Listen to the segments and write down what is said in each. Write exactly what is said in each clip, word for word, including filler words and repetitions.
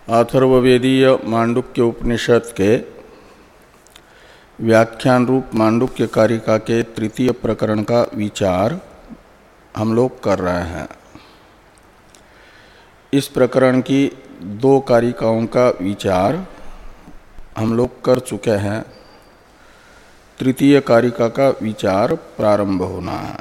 अथर्ववेदीय मांडुक्य उपनिषद के व्याख्यान रूप मांडुक्य कारिका के तृतीय प्रकरण का विचार हम लोग कर रहे हैं। इस प्रकरण की दो कारिकाओं का विचार हम लोग कर चुके हैं। तृतीय कारिका का विचार प्रारंभ होना है।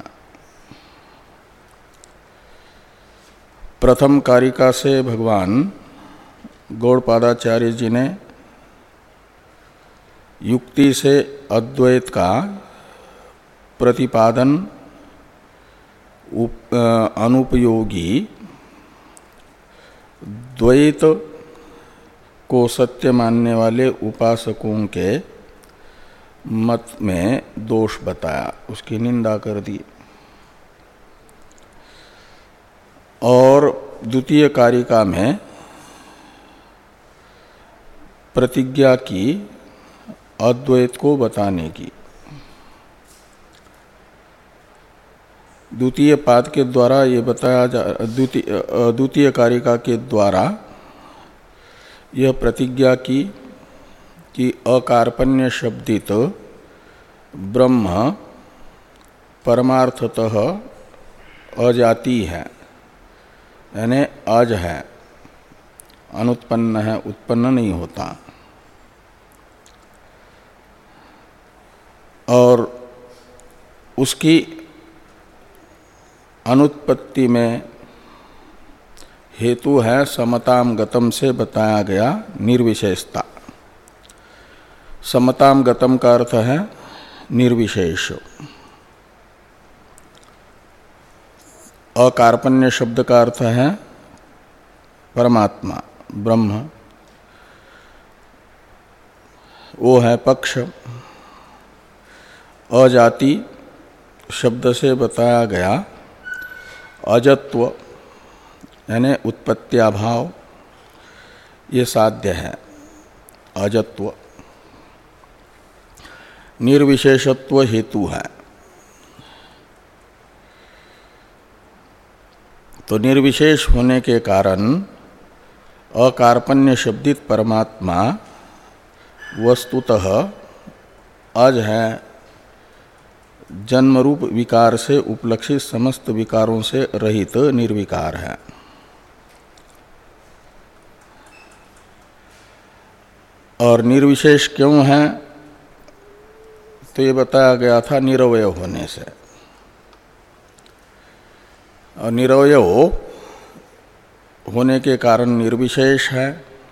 प्रथम कारिका से भगवान गौड़पादाचार्य जी ने युक्ति से अद्वैत का प्रतिपादन अनुपयोगी द्वैत को सत्य मानने वाले उपासकों के मत में दोष बताया, उसकी निंदा कर दी। और द्वितीय कारिका में प्रतिज्ञा की अद्वैत को बताने की। द्वितीय पाद के द्वारा ये बताया जा द्वितीय द्वितीय कारिका के द्वारा यह प्रतिज्ञा की कि अकार्पण्य शब्दित ब्रह्म परमार्थतः अजाति है, यानी अज है, अनुत्पन्न है, उत्पन्न नहीं होता। और उसकी अनुत्पत्ति में हेतु है समताम गतम से बताया गया निर्विशेषता। समताम गतम का अर्थ है निर्विशेष। अकार्पण्य शब्द का अर्थ है परमात्मा ब्रह्म, वो है पक्ष। अजाति शब्द से बताया गया अजत्व, यानी उत्पत्त्याभाव, ये साध्य है अजत्व। निर्विशेषत्व हेतु है। तो निर्विशेष होने के कारण अकार्पण्य शब्दित परमात्मा वस्तुतः अज है, जन्म रूप विकार से उपलक्षित समस्त विकारों से रहित निर्विकार है। और निर्विशेष क्यों है तो ये बताया गया था निरवय होने से। और निरवय होने के कारण निर्विशेष है।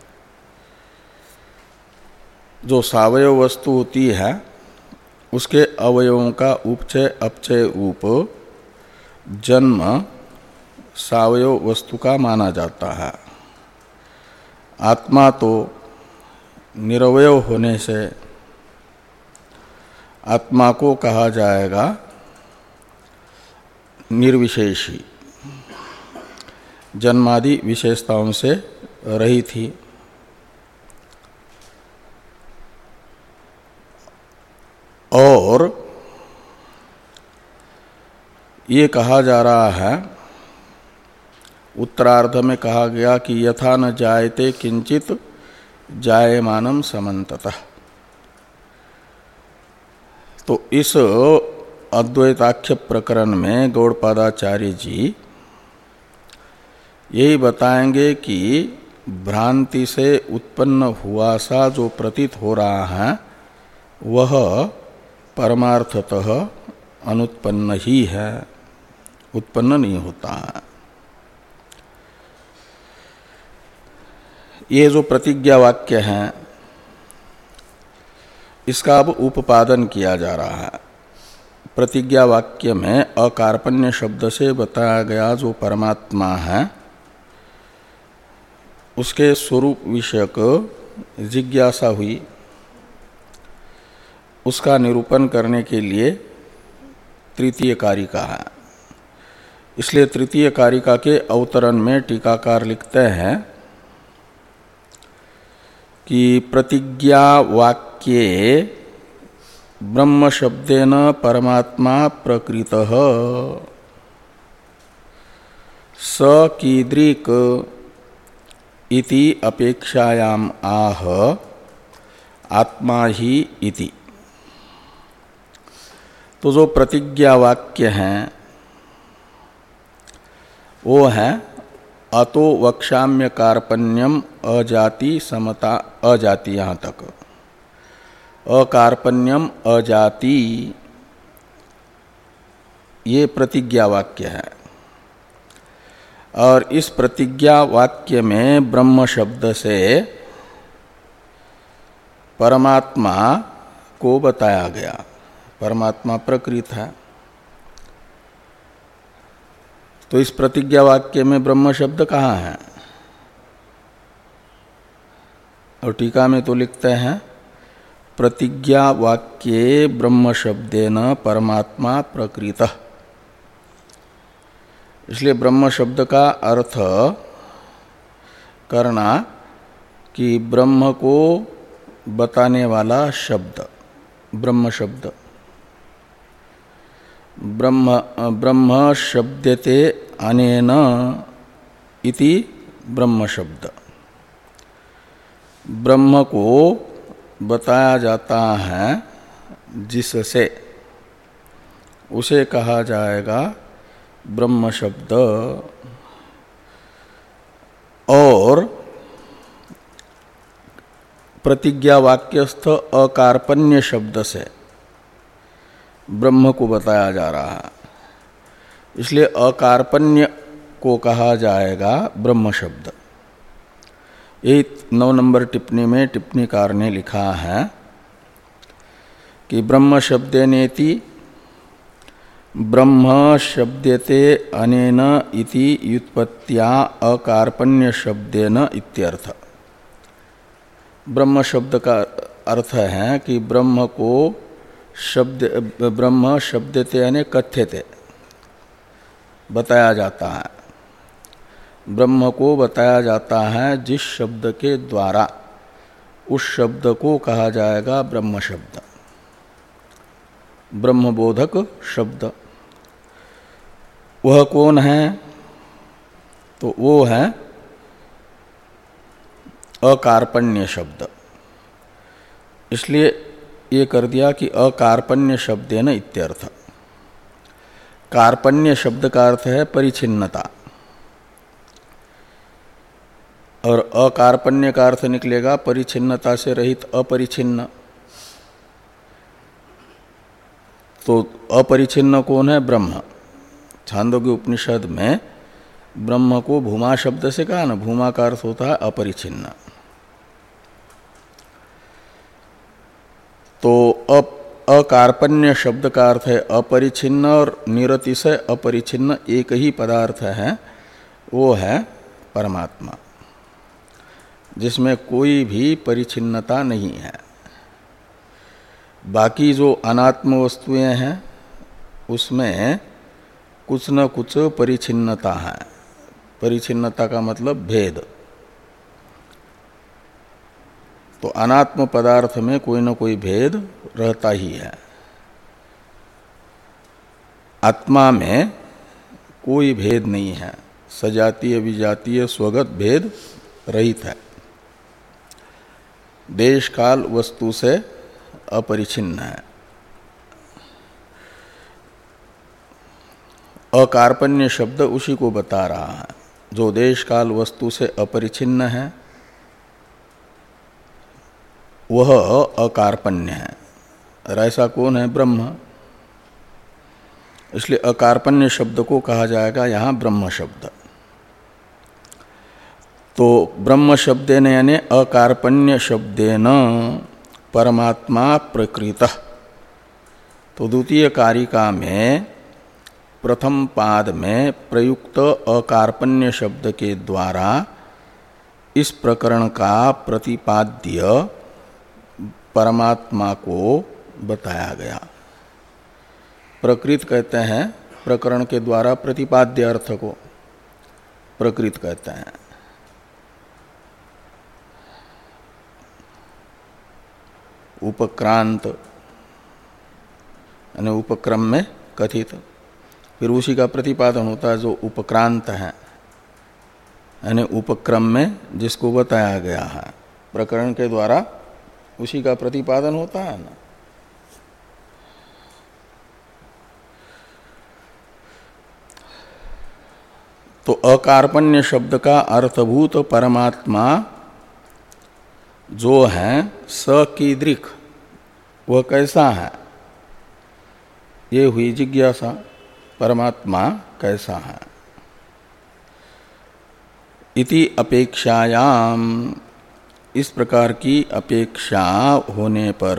जो सावयव वस्तु होती है उसके अवयवों का उपचय अपचय रूप जन्म सावयव वस्तु का माना जाता है। आत्मा तो निरवय होने से आत्मा को कहा जाएगा निर्विशेषी, जन्मादि विशेषताओं से रहित थी। और ये कहा जा रहा है, उत्तरार्ध में कहा गया कि यथा न जायते किंचित जायमानं समन्ततः। तो इस अद्वैताख्य प्रकरण में गौड़पादाचार्य जी यही बताएंगे कि भ्रांति से उत्पन्न हुआ सा जो प्रतीत हो रहा है वह परमार्थतः अनुत्पन्न ही है, उत्पन्न नहीं होता है। ये जो प्रतिज्ञा वाक्य है इसका अब उपादन किया जा रहा है। प्रतिज्ञा वाक्य में अकार्पण्य शब्द से बताया गया जो परमात्मा है उसके स्वरूप विषयक जिज्ञासा हुई। उसका निरूपण करने के लिए तृतीय कारिका है। इसलिए तृतीय कारिका के अवतरण में टीकाकार लिखते हैं कि प्रतिज्ञा वाक्ये ब्रह्म शब्देन परमात्मा प्रकृतः स कीदृक् इति अपेक्षायाम आह आत्मा ही इति। तो जो प्रतिज्ञा वाक्य हैं वो है अतो वक्षाम्य कार्पण्यम अजाति समता, अजाति यहाँ तक अकार्पण्यम अजाति, ये प्रतिज्ञा वाक्य है। और इस प्रतिज्ञा वाक्य में ब्रह्म शब्द से परमात्मा को बताया गया। परमात्मा प्रकृत है, तो इस प्रतिज्ञा वाक्य में ब्रह्म शब्द कहाँ है? और टीका में तो लिखते हैं प्रतिज्ञा वाक्ये ब्रह्म शब्देन परमात्मा प्रकृतः। इसलिए ब्रह्म शब्द का अर्थ करना कि ब्रह्म को बताने वाला शब्द, ब्रह्म शब्द। ब्रह्म ब्रह्म शब्दते अनेन इति ब्रह्म शब्द। ब्रह्म को बताया जाता है जिससे, उसे कहा जाएगा ब्रह्म शब्द। और प्रतिज्ञा वाक्यस्थ अकार्पण्य शब्द से ब्रह्म को बताया जा रहा है, इसलिए अकार्पण्य को कहा जाएगा ब्रह्म शब्द। ये नौ नंबर टिप्पणी में टिप्पणीकार ने लिखा है कि ब्रह्म शब्देनेति ब्रह्म शब्दते अनेन इति व्युत्पत्त्या अकार्पण्य शब्देन इत्यर्थ। ब्रह्म शब्द का अर्थ है कि ब्रह्म को शब्द, ब्रह्म शब्दते यानी कथ्यते, बताया जाता है। ब्रह्म को बताया जाता है जिस शब्द के द्वारा, उस शब्द को कहा जाएगा ब्रह्म शब्द, ब्रह्मबोधक शब्द। वह कौन है? तो वो है अकार्पण्य शब्द। इसलिए ये कर दिया कि अकार्पण्य शब्देन इत्यर्थ। कार्पण्य शब्द का अर्थ है परिच्छिन्नता, और अकार्पण्य का अर्थ निकलेगा परिच्छिन्नता से रहित, अपरिच्छिन्न। तो अपरिच्छिन्न कौन है? ब्रह्म। छांदोग्य उपनिषद में ब्रह्म को भूमा शब्द से कहा ना, भूमा का अर्थ होता है अपरिच्छिन्न। तो अकार्पण्य शब्द का अर्थ है अपरिच्छिन्न, और निरतिशय अपरिच्छिन्न एक ही पदार्थ है, वो है परमात्मा, जिसमें कोई भी परिच्छिन्नता नहीं है। बाकी जो अनात्म वस्तुएं हैं उसमें कुछ न कुछ परिच्छिन्नता है। परिच्छिन्नता का मतलब भेद। तो अनात्म पदार्थ में कोई न कोई भेद रहता ही है। आत्मा में कोई भेद नहीं है, सजातीय विजातीय स्वगत भेद रहित है, देश काल वस्तु से अपरिच्छिन्न है। अकार्पण्य शब्द उसी को बता रहा है जो देश काल वस्तु से अपरिच्छिन्न है, वह अकार्पण्य है। और ऐसा कौन है? ब्रह्म। इसलिए अकार्पण्य शब्द को कहा जाएगा यहाँ ब्रह्म शब्द। तो ब्रह्म शब्देन यानी अकार्पण्य शब्देन परमात्मा प्रकृतः। तो द्वितीय कारिका में प्रथम पाद में प्रयुक्त अकार्पण्य शब्द के द्वारा इस प्रकरण का प्रतिपाद्य परमात्मा को बताया गया। प्रकृत कहते हैं प्रकरण के द्वारा प्रतिपाद्य अर्थ को प्रकृत कहते हैं। उपक्रांत यानी उपक्रम में कथित, फिर उसी का प्रतिपादन होता है जो उपक्रांत है। यानी उपक्रम में जिसको बताया गया है प्रकरण के द्वारा उसी का प्रतिपादन होता है ना। तो अकार्पण्य शब्द का अर्थभूत परमात्मा जो है सकीदृक् वह कैसा है, ये हुई जिज्ञासा। परमात्मा कैसा है इति अपेक्षायाम, इस प्रकार की अपेक्षा होने पर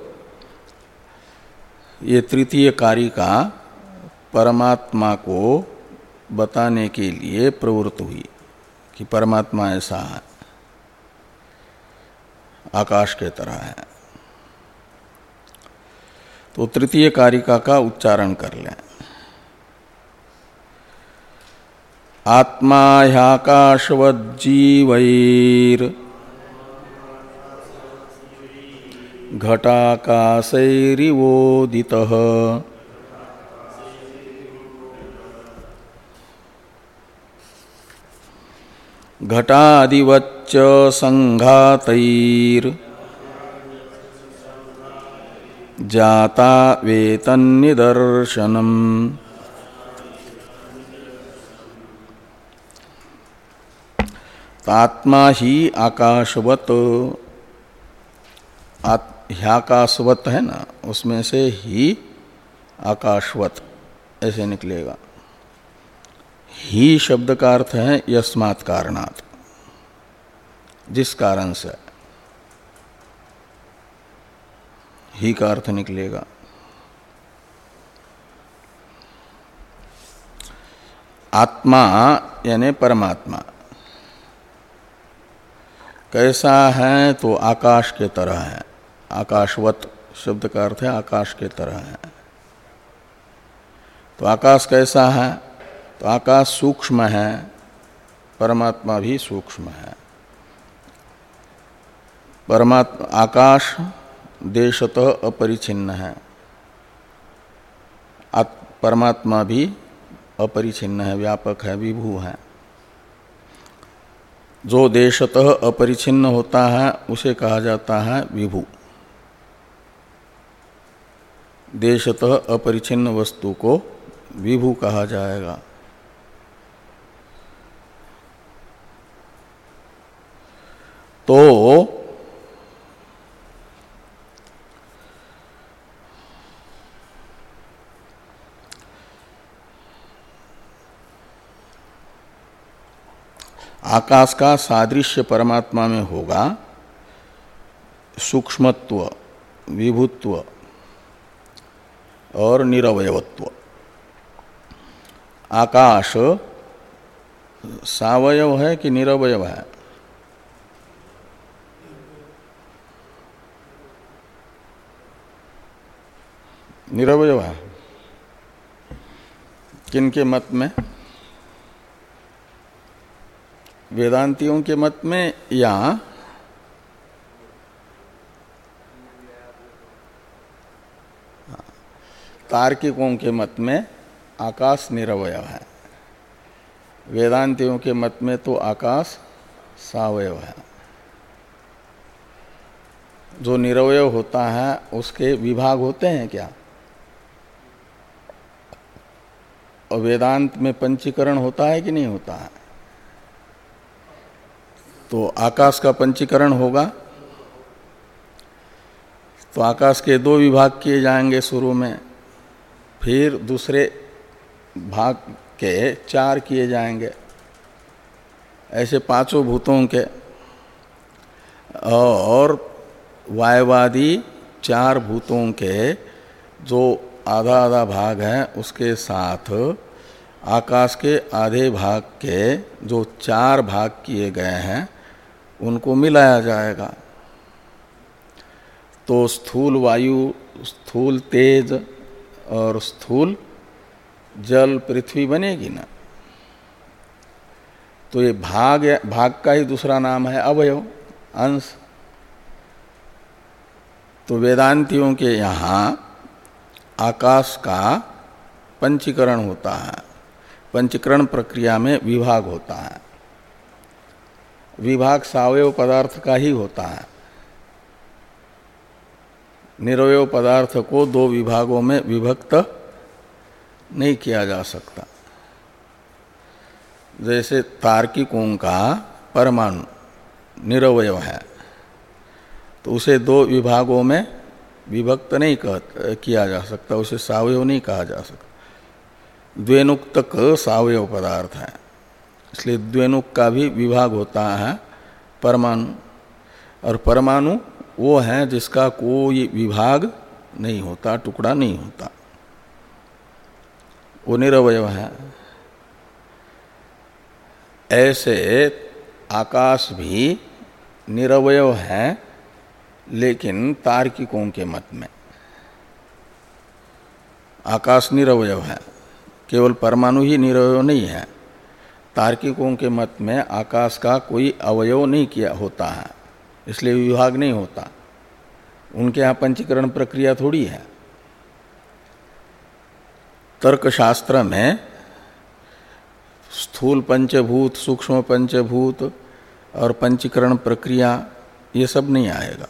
ये तृतीय कारिका परमात्मा को बताने के लिए प्रवृत्त हुई कि परमात्मा ऐसा है, आकाश के तरह है। तो तृतीय कारिका का उच्चारण कर लें। आत्मा ह्याकाशवज्जीवैर् घटाकाशैरिवोदितः घटादिवच्च संघातैर् जाता वेतन्निदर्शनम्। आत्मा ही आकाशवत, ह्याकाशवत है ना, उसमें से ही आकाशवत ऐसे निकलेगा। ही शब्द का अर्थ है यस्मात् कारणात्, जिस कारण से, ही का अर्थ निकलेगा। आत्मा यानी परमात्मा कैसा है, तो आकाश के तरह है। आकाशवत शब्द का अर्थ है आकाश के तरह है। तो आकाश कैसा है, तो आकाश सूक्ष्म है, परमात्मा भी सूक्ष्म है। परमात्मा आकाश देशतः अपरिछिन्न है, परमात्मा भी अपरिछिन्न है, व्यापक है, विभू है। जो देशतः अपरिछिन्न होता है उसे कहा जाता है विभू। देशतः अपरिछिन्न वस्तु को विभू कहा जाएगा। तो आकाश का सादृश्य परमात्मा में होगा सूक्ष्मत्व, विभुत्व और निरवयवत्व। आकाश सावयव है कि निरवयव है? निरवयव है। किनके मत में? वेदांतियों के मत में या तार्किकों के मत में आकाश निरवयव है। वेदांतियों के मत में तो आकाश सावयव है। जो निरवयव होता है उसके विभाग होते हैं क्या? और वेदांत में पंचीकरण होता है कि नहीं होता है? तो आकाश का पंचीकरण होगा तो आकाश के दो विभाग किए जाएंगे शुरू में, फिर दूसरे भाग के चार किए जाएंगे, ऐसे पांचों भूतों के। और वायवादी चार भूतों के जो आधा आधा भाग है उसके साथ आकाश के आधे भाग के जो चार भाग किए गए हैं उनको मिलाया जाएगा। तो स्थूल वायु, स्थूल तेज और स्थूल जल पृथ्वी बनेगी ना। तो ये भाग भाग का ही दूसरा नाम है अवयव, अंश। तो वेदांतियों के यहाँ आकाश का पंचीकरण होता है, पंचीकरण प्रक्रिया में विभाग होता है। विभाग सावयव पदार्थ का ही होता है। निरवयव पदार्थ को दो विभागों में विभक्त नहीं किया जा सकता। जैसे तार्किकों का परमाणु निरवयव है तो उसे दो विभागों में विभक्त नहीं किया जा सकता, उसे सावयव नहीं कहा जा सकता। द्वेनुक्तक सावयव पदार्थ है, इसलिए द्वेनुक का भी विभाग होता है परमाणु, और परमाणु वो है जिसका कोई विभाग नहीं होता, टुकड़ा नहीं होता, वो निरवयव है। ऐसे आकाश भी निरवयव है, लेकिन तार्किकों के मत में आकाश निरवयव है, केवल परमाणु ही निरवयव नहीं है। तार्किकों के मत में आकाश का कोई अवयव नहीं किया होता है, इसलिए विभाग नहीं होता। उनके यहाँ पंचीकरण प्रक्रिया थोड़ी है। तर्कशास्त्र में स्थूल पंचभूत, सूक्ष्म पंचभूत और पंचीकरण प्रक्रिया ये सब नहीं आएगा।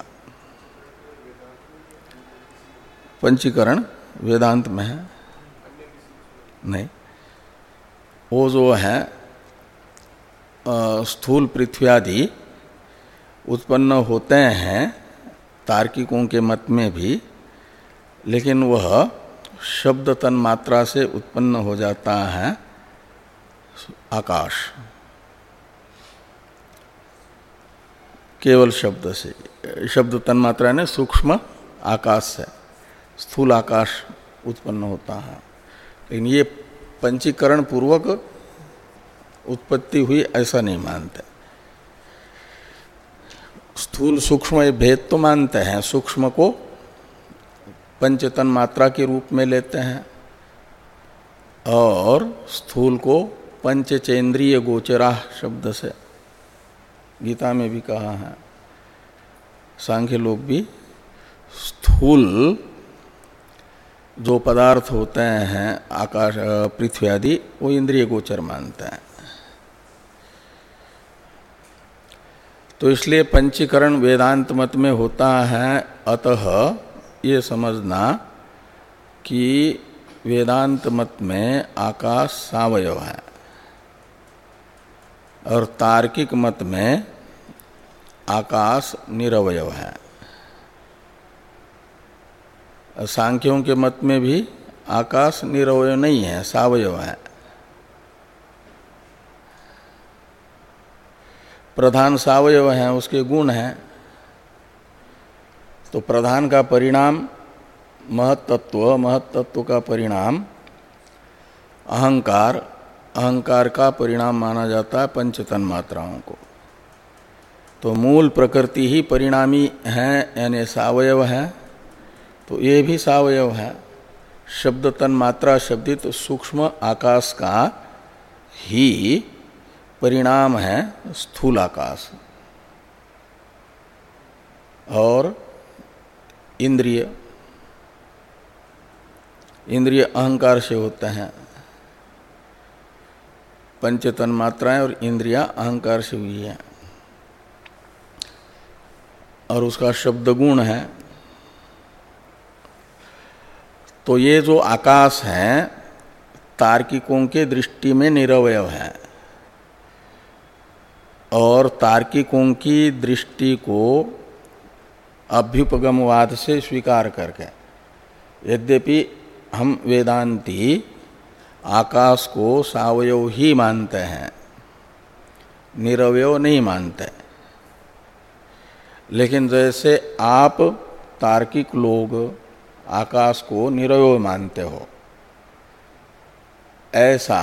पंचीकरण वेदांत में है नहीं, वो जो है स्थूल पृथ्वी आदि उत्पन्न होते हैं तार्किकों के मत में भी, लेकिन वह शब्द तन मात्रा से उत्पन्न हो जाता है आकाश, केवल शब्द से। शब्द तन मात्रा ने सूक्ष्म आकाश से स्थूल आकाश उत्पन्न होता है, लेकिन ये पंचीकरण पूर्वक उत्पत्ति हुई ऐसा नहीं मानते। स्थूल सूक्ष्म ये भेद तो मानते हैं, सूक्ष्म को पंचतन मात्रा के रूप में लेते हैं और स्थूल को पंचचेंद्रिय गोचरा शब्द से, गीता में भी कहा है। सांख्य लोग भी स्थूल जो पदार्थ होते हैं आकाश पृथ्वी आदि, वो इंद्रिय गोचर मानते हैं। तो इसलिए पंचीकरण वेदांत मत में होता है। अतः ये समझना कि वेदांत मत में आकाश सावयव है और तार्किक मत में आकाश निरवयव है। सांख्यों के मत में भी आकाश निरवयव नहीं है, सावयव है। प्रधान सावयव है, उसके गुण हैं। तो प्रधान का परिणाम महत्तत्व, महत्तत्व का परिणाम अहंकार, अहंकार का परिणाम माना जाता है पंचतन मात्राओं को। तो मूल प्रकृति ही परिणामी है, यानी सावयव है, तो ये भी सावयव है। शब्द तन मात्रा शब्दित सूक्ष्म आकाश का ही परिणाम है स्थूल आकाश। और इंद्रिय, इंद्रिय अहंकार से होते हैं, पंचतन मात्राएं और इंद्रियां अहंकार से हुई है, और उसका शब्द गुण है। तो ये जो आकाश है तार्किकों के दृष्टि में निरवयव है, और तार्किकों की दृष्टि को अभ्युपगमवाद से स्वीकार करके, यद्यपि हम वेदांती आकाश को सावयव ही मानते हैं, निरवयव नहीं मानते, लेकिन जैसे आप तार्किक लोग आकाश को निरवयव मानते हो, ऐसा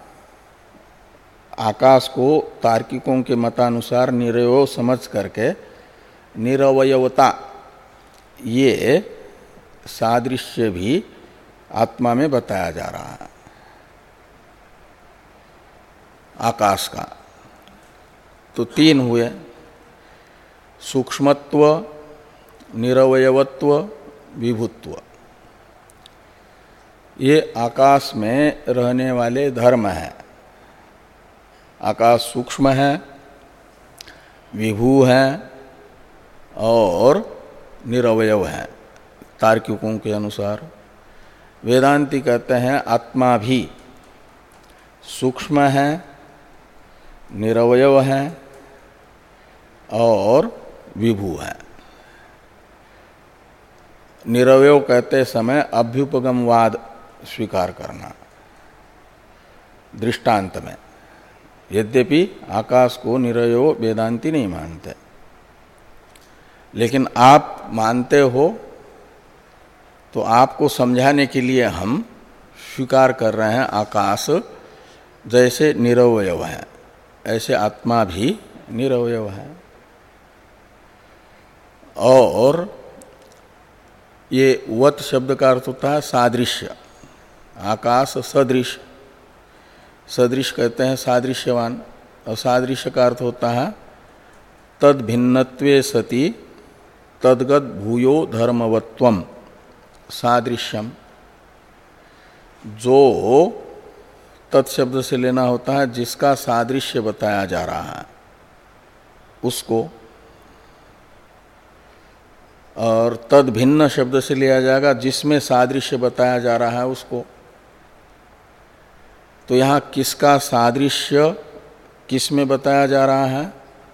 आकाश को तार्किकों के मतानुसार निरवयव समझ करके निरवयवता ये सादृश्य भी आत्मा में बताया जा रहा है आकाश का। तो तीन हुए, सूक्ष्मत्व, निरवयवत्व, विभुत्व। ये आकाश में रहने वाले धर्म हैं। आकाश सूक्ष्म है, विभू हैं और निरवयव हैं तार्किकों के अनुसार। वेदांती कहते हैं आत्मा भी सूक्ष्म है, निरवयव है और विभू है। निरवयव कहते समय अभ्युपगमवाद स्वीकार करना दृष्टांत में। यद्यपि आकाश को निरवयव वेदांती नहीं मानते, लेकिन आप मानते हो तो आपको समझाने के लिए हम स्वीकार कर रहे हैं आकाश जैसे निरवयव है ऐसे आत्मा भी निरवयव है। और ये वत शब्द का अर्थ होता है सादृश्य। आकाश सदृश, सदृश कहते हैं सादृश्यवान, और सादृश्य का अर्थ होता है तद भिन्नत्वे सति तद्गत भूयो धर्मवत्वम सादृश्यम। जो तत्शब्द से लेना होता है जिसका सादृश्य बताया जा रहा है उसको, और तद भिन्न शब्द से लिया जाएगा जिसमें सादृश्य बताया जा रहा है उसको। तो यहाँ किसका सादृश्य किस में बताया जा रहा है?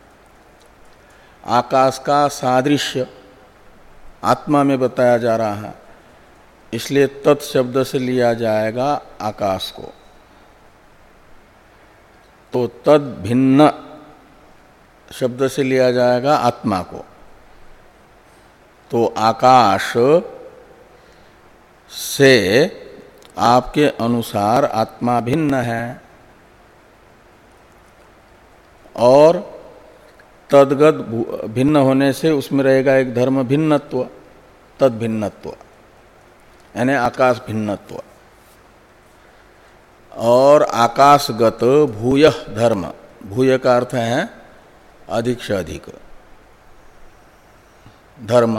आकाश का सादृश्य आत्मा में बताया जा रहा है, इसलिए तत्शब्द से लिया जाएगा आकाश को। तो तद भिन्न शब्द से लिया जाएगा आत्मा को। तो आकाश से आपके अनुसार आत्मा भिन्न है, और तद्गत भिन्न होने से उसमें रहेगा एक धर्म भिन्नत्व, तद भिन्नत्व यानी आकाश भिन्नत्व। और आकाशगत भूयः धर्म, भूय का अर्थ है अधिक से अधिक धर्म,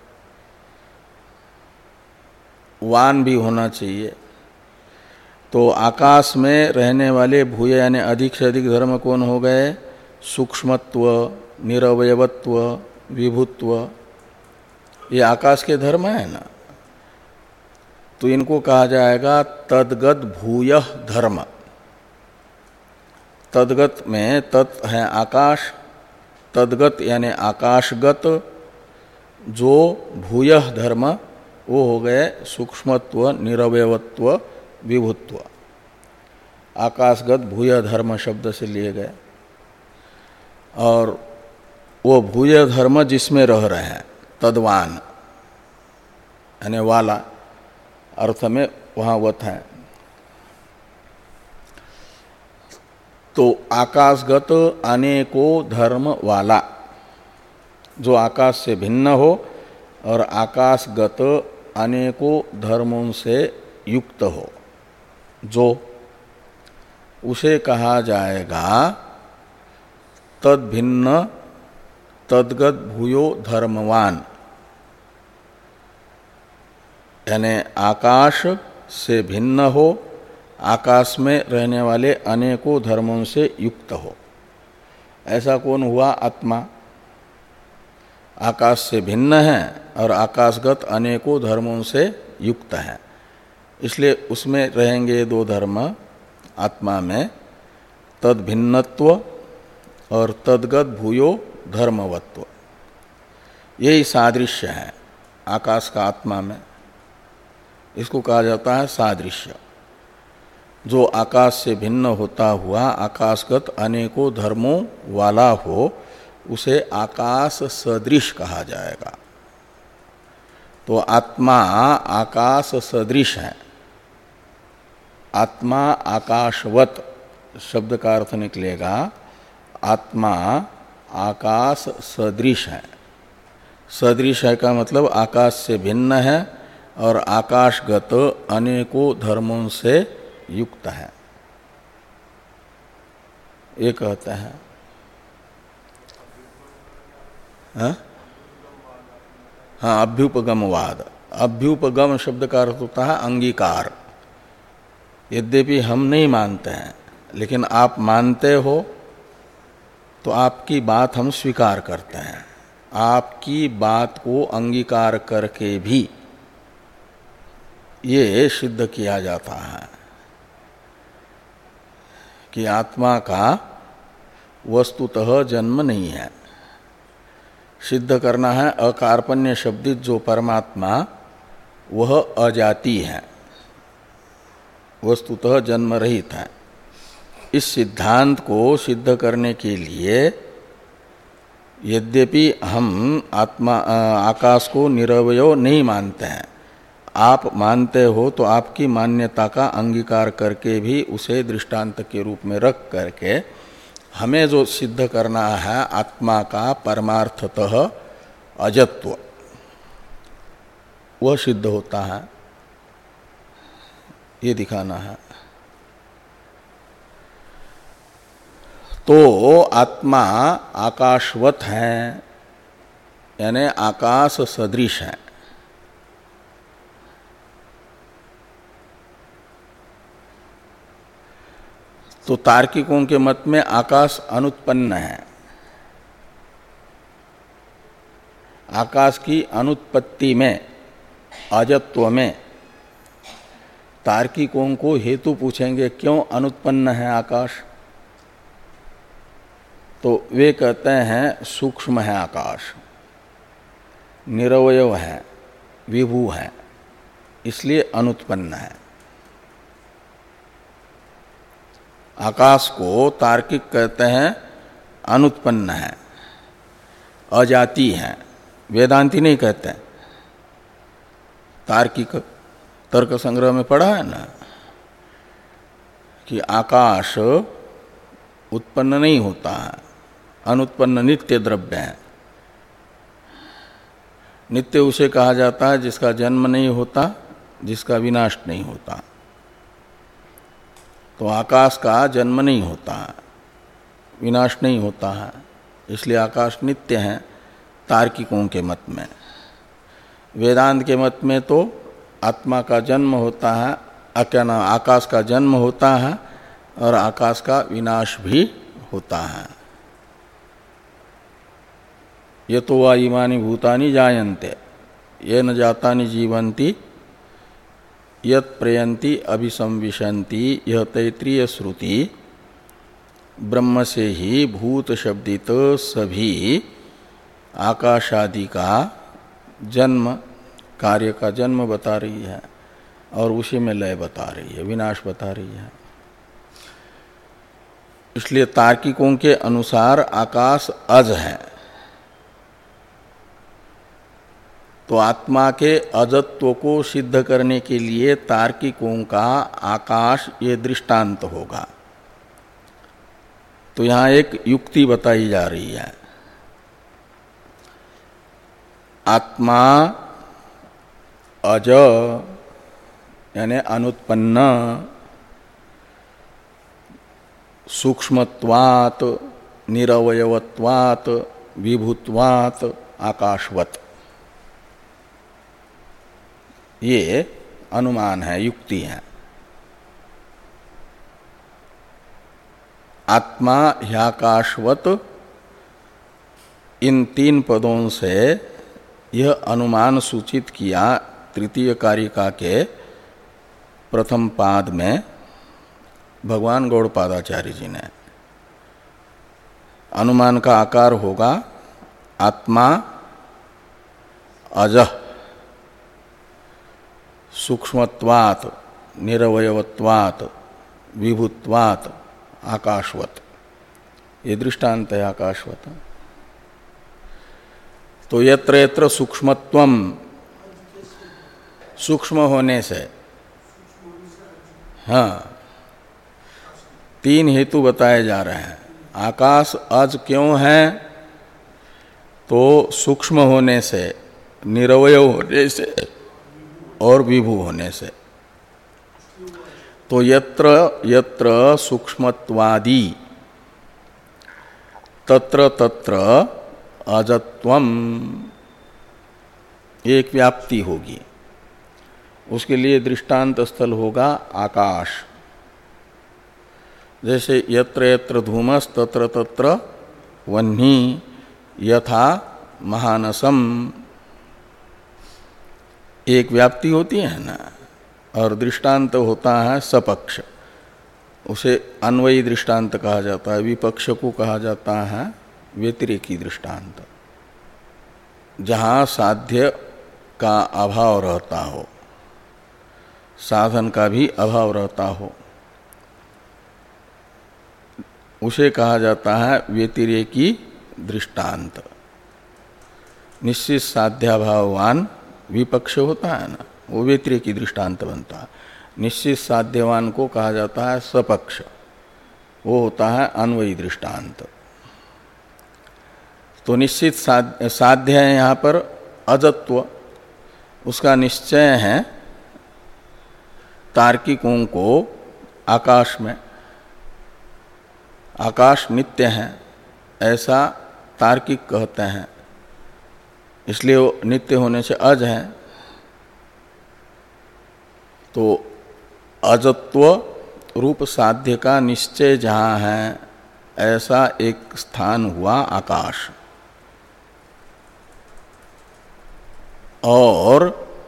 वान भी होना चाहिए। तो आकाश में रहने वाले भूय यानी अधिक से अधिक धर्म कौन हो गए? सूक्ष्मत्व, निरवयवत्व, विभुत्व, ये आकाश के धर्म है ना। तो इनको कहा जाएगा तद्गत भूयः धर्म। तद्गत में तत् है आकाश, तद्गत यानी आकाशगत, जो भूयः धर्म वो हो गए सूक्ष्मत्व, निरवयवत्व, विभुत्व। आकाशगत भूय धर्म शब्द से लिए गए। और वो भूय धर्म जिसमें रह रहे हैं तद्वान यानी वाला अर्थ में वहाँ वत है। तो आकाशगत अनेको धर्म वाला, जो आकाश से भिन्न हो और आकाशगत अनेकों धर्मों से युक्त हो, जो उसे कहा जाएगा तद भिन्न तद्गत भूयो धर्मवान। यानी आकाश से भिन्न हो, आकाश में रहने वाले अनेकों धर्मों से युक्त हो। ऐसा कौन हुआ? आत्मा आकाश से भिन्न है और आकाशगत अनेकों धर्मों से युक्त है, इसलिए उसमें रहेंगे दो धर्म आत्मा में, तद भिन्नत्व और तद्गत भूयो धर्मवत्व। यही सादृश्य है आकाश का आत्मा में, इसको कहा जाता है सादृश्य। जो आकाश से भिन्न होता हुआ आकाशगत अनेकों धर्मों वाला हो उसे आकाश सदृश कहा जाएगा। तो आत्मा आकाश सदृश है। आत्मा आकाशवत शब्द का अर्थ निकलेगा आत्मा आकाश सदृश है। सदृश है का मतलब आकाश से भिन्न है और आकाशगत अनेकों धर्मों से युक्त है, ये कहते हैं। हाँ हाँ, अभ्युपगमवाद। अभ्युपगम शब्द का अर्थ होता है अंगीकार। यद्यपि हम नहीं मानते हैं, लेकिन आप मानते हो तो आपकी बात हम स्वीकार करते हैं। आपकी बात को अंगीकार करके भी ये सिद्ध किया जाता है कि आत्मा का वस्तुतः जन्म नहीं है। सिद्ध करना है अकार्पण्य शब्दित जो परमात्मा वह अजाति है, वस्तुतः जन्म रहित है। इस सिद्धांत को सिद्ध करने के लिए यद्यपि हम आत्मा आकाश को निरवय नहीं मानते हैं, आप मानते हो तो आपकी मान्यता का अंगीकार करके भी उसे दृष्टांत के रूप में रख करके हमें जो सिद्ध करना है आत्मा का परमार्थतः अजत्व, वह सिद्ध होता है, ये दिखाना है। तो आत्मा आकाशवत है, यानी आकाश सदृश है। तो तार्किकों के मत में आकाश अनुत्पन्न है। आकाश की अनुत्पत्ति में, अजत्व में तार्किकों को हेतु पूछेंगे क्यों अनुत्पन्न है आकाश, तो वे कहते हैं सूक्ष्म है आकाश, निरवय है, विभू है, इसलिए अनुत्पन्न है। आकाश को तार्किक कहते हैं अनुत्पन्न है, अजाति है, वेदांती नहीं कहते। तार्किक तर्क संग्रह में पढ़ा है ना कि आकाश उत्पन्न नहीं होता है, अनुत्पन्न नित्य द्रव्य है। नित्य उसे कहा जाता है जिसका जन्म नहीं होता, जिसका विनाश नहीं होता। तो आकाश का जन्म नहीं होता है, विनाश नहीं होता है, इसलिए आकाश नित्य है तार्किकों के मत में। वेदांत के मत में तो आत्मा का जन्म होता है, क्या नाम, आकाश का जन्म होता है और आकाश का विनाश भी होता है। ये तो वा इमानि भूतानि जायन्ते ये न जातानि जीवन्ति यत् प्रयन्ति अभिसंविशन्ति, यह तैत्रीय श्रुति ब्रह्म से ही भूत शब्दित सभी आकाशादि का जन्म, कार्य का जन्म बता रही है और उसी में लय बता रही है, विनाश बता रही है। इसलिए तार्किकों के अनुसार आकाश अज है। तो आत्मा के अजत्व को सिद्ध करने के लिए तार्किकों का आकाश ये दृष्टांत होगा। तो यहां एक युक्ति बताई जा रही है। आत्मा अज यानी अनुत्पन्न, सूक्ष्मत्वात्, निरवयवत्वात्, विभुत्वात् आकाशवत्, ये अनुमान है, युक्ति है। आत्मा ह्याकाशवत, इन तीन पदों से यह अनुमान सूचित किया तृतीय कारिका के प्रथम पाद में भगवान गौड़पादाचार्य जी ने। अनुमान का आकार होगा आत्मा अजः, सूक्ष्मत्वात्, निरवयवत्वात्, विभुत्वात् आकाशवत्, ये दृष्टांत है आकाशवत्। तो यत्र यत्र सूक्ष्मत्वम, सूक्ष्म होने से, हाँ, तीन हेतु बताए जा रहे हैं। आकाश अज क्यों है, तो सूक्ष्म होने से, निरवय होने से और विभू होने से। तो यत्र यत्र सूक्ष्मत्वादि तत्र तत्र अजत्वम, एक व्याप्ति होगी। उसके लिए दृष्टांत स्थल होगा आकाश। जैसे यत्र यत्र धूमस तत्र तत्र वह्नि यथा महानसम, एक व्याप्ति होती है ना, और दृष्टांत होता है सपक्ष, उसे अन्वयी दृष्टांत कहा जाता है। विपक्ष को कहा जाता है व्यतिरेकी दृष्टांत, जहाँ साध्य का अभाव रहता हो, साधन का भी अभाव रहता हो, उसे कहा जाता है व्यतिरेकी दृष्टांत। निश्चित साध्याभाववान विपक्ष होता है ना, वो व्यतिरेकी दृष्टांत बनता है। निश्चित साध्यवान को कहा जाता है सपक्ष, वो होता है अन्वयी दृष्टांत। तो निश्चित साध्य है यहाँ पर अजत्व, उसका निश्चय है तार्किकों को आकाश में। आकाश नित्य है ऐसा तार्किक कहते हैं, इसलिए वो नित्य होने से अज है। तो अजत्व रूप साध्य का निश्चय जहाँ है ऐसा एक स्थान हुआ आकाश। और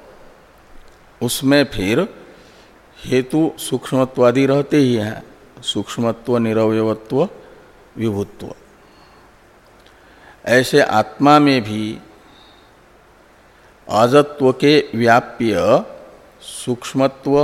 उसमें फिर हेतु सूक्ष्मत्वादि रहते ही हैं, सूक्ष्मत्व, निरवयवत्व, विभुत्व। ऐसे आत्मा में भी अजत्व के व्याप्य सूक्ष्मत्व,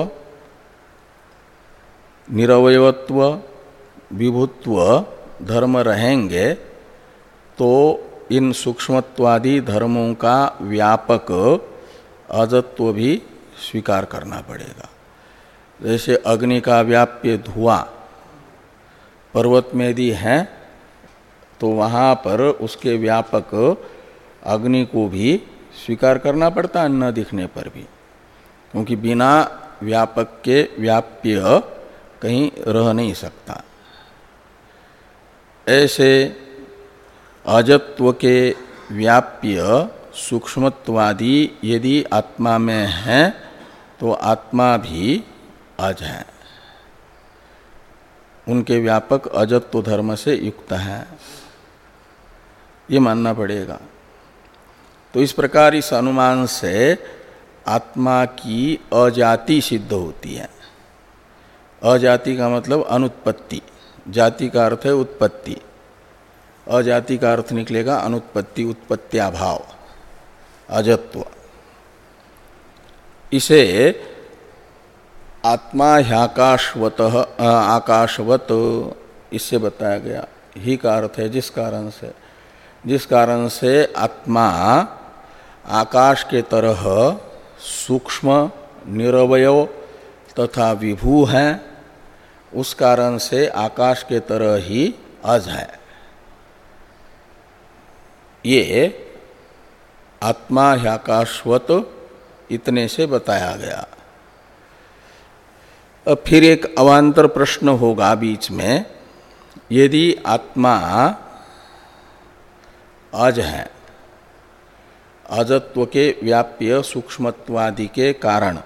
निरवयवत्व, विभुत्व धर्म रहेंगे तो इन सूक्ष्मत्वादि धर्मों का व्यापक अजत्व भी स्वीकार करना पड़ेगा। जैसे अग्नि का व्याप्य धुआं पर्वत में यदि है तो वहाँ पर उसके व्यापक अग्नि को भी स्वीकार करना पड़ता है न दिखने पर भी, क्योंकि बिना व्यापक के व्याप्य कहीं रह नहीं सकता। ऐसे अजत्व के व्याप्य सूक्ष्मत्वादि यदि आत्मा में है तो आत्मा भी अज है, उनके व्यापक अजत्व धर्म से युक्त है, ये मानना पड़ेगा। तो इस प्रकार इस अनुमान से आत्मा की अजाति सिद्ध होती है। अजाति का मतलब अनुत्पत्ति, जाति का अर्थ है उत्पत्ति, अजाति का अर्थ निकलेगा अनुत्पत्ति, उत्पत्त्याभाव, अजत्व। इसे आत्मा ह्याकाशवत आकाशवत इससे बताया गया। ही का अर्थ है जिस कारण से, जिस कारण से आत्मा आकाश के तरह सूक्ष्म, निरवयव तथा विभू है, उस कारण से आकाश के तरह ही अज है। ये आत्मा ह्याकाशवत इतने से बताया गया। अब फिर एक अवान्तर प्रश्न होगा बीच में, यदि आत्मा अज है, अजत्व के व्याप्य सूक्ष्मत्वादि के कारण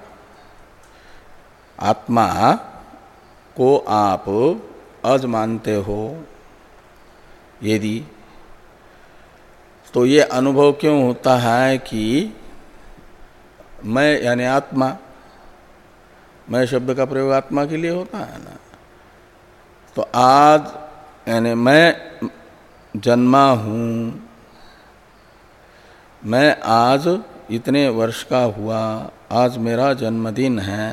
आत्मा को आप अज मानते हो, यदि तो ये अनुभव क्यों होता है कि मैं यानी आत्मा, मैं शब्द का प्रयोग आत्मा के लिए होता है ना। तो आज यानी मैं जन्मा हूँ, मैं आज इतने वर्ष का हुआ, आज मेरा जन्मदिन है,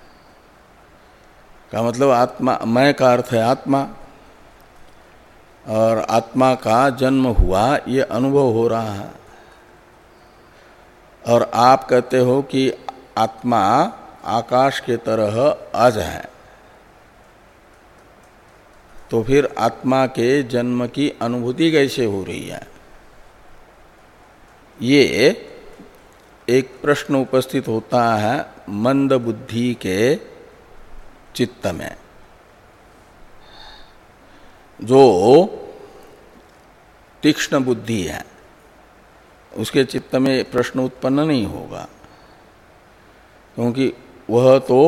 का मतलब आत्मा, मैं का अर्थ है आत्मा, और आत्मा का जन्म हुआ ये अनुभव हो रहा है। और आप कहते हो कि आत्मा आकाश के तरह अज है, तो फिर आत्मा के जन्म की अनुभूति कैसे हो रही है? ये एक प्रश्न उपस्थित होता है मंद बुद्धि के चित्त में। जो तीक्ष्ण बुद्धि है उसके चित्त में प्रश्न उत्पन्न नहीं होगा, क्योंकि वह तो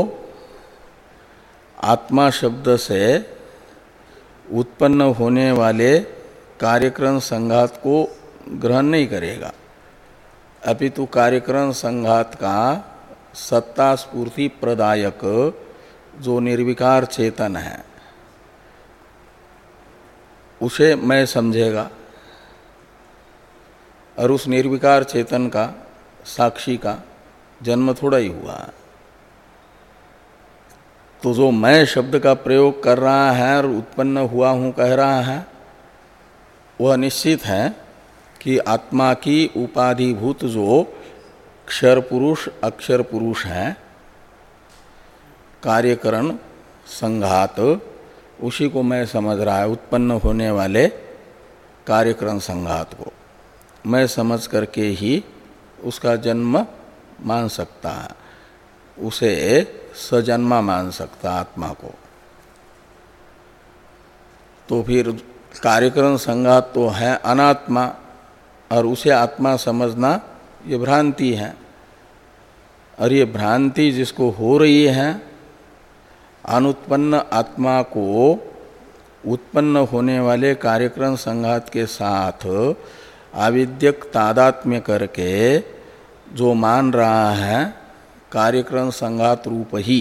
आत्मा शब्द से उत्पन्न होने वाले कार्यकरण संघात को ग्रहण नहीं करेगा, अपितु कार्यकरण संघात का सत्ता स्फूर्ति प्रदायक जो निर्विकार चेतन है उसे मैं समझेगा, और उस निर्विकार चेतन का साक्षी का जन्म थोड़ा ही हुआ। तो जो मैं शब्द का प्रयोग कर रहा है और उत्पन्न हुआ हूं कह रहा है, वह निश्चित है कि आत्मा की उपाधिभूत जो क्षर पुरुष अक्षर पुरुष है, कार्यकरण संघात, उसी को मैं समझ रहा है, उत्पन्न होने वाले कार्यकरण संघात को मैं समझ करके ही उसका जन्म मान सकता है, उसे सजन्मा मान सकता आत्मा को। तो फिर कार्यकरण संघात तो है अनात्मा, और उसे आत्मा समझना ये भ्रांति है, और ये भ्रांति जिसको हो रही है, अनुत्पन्न आत्मा को उत्पन्न होने वाले कार्यकरण संघात के साथ आविद्यक तादात्म्य करके जो मान रहा है कार्यकरण संघात रूप ही,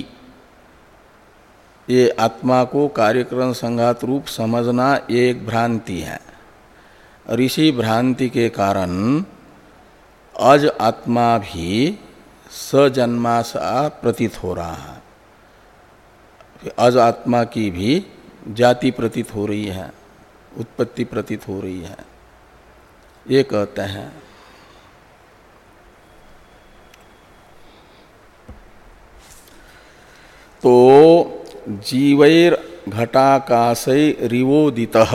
ये आत्मा को कार्यकरण संघात रूप समझना ये एक भ्रांति है, और इसी भ्रांति के कारण अज आत्मा भी सजन्मा सा प्रतीत हो रहा है, अज आत्मा की भी जाति प्रतीत हो रही है, उत्पत्ति प्रतीत हो रही है, ये कहते हैं। तो जीवैर घटाकाशै रिवोदितः,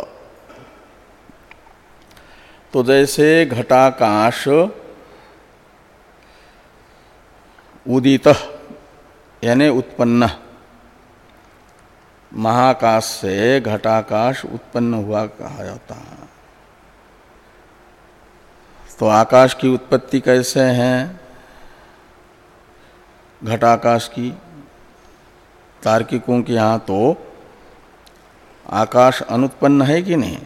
तो जैसे घटाकाश उदित यानी उत्पन्न, महाकाश से घटाकाश उत्पन्न हुआ कहा जाता है। तो आकाश की उत्पत्ति कैसे है? घटाकाश की, तार्किकों के यहाँ तो आकाश अनुत्पन्न है कि नहीं?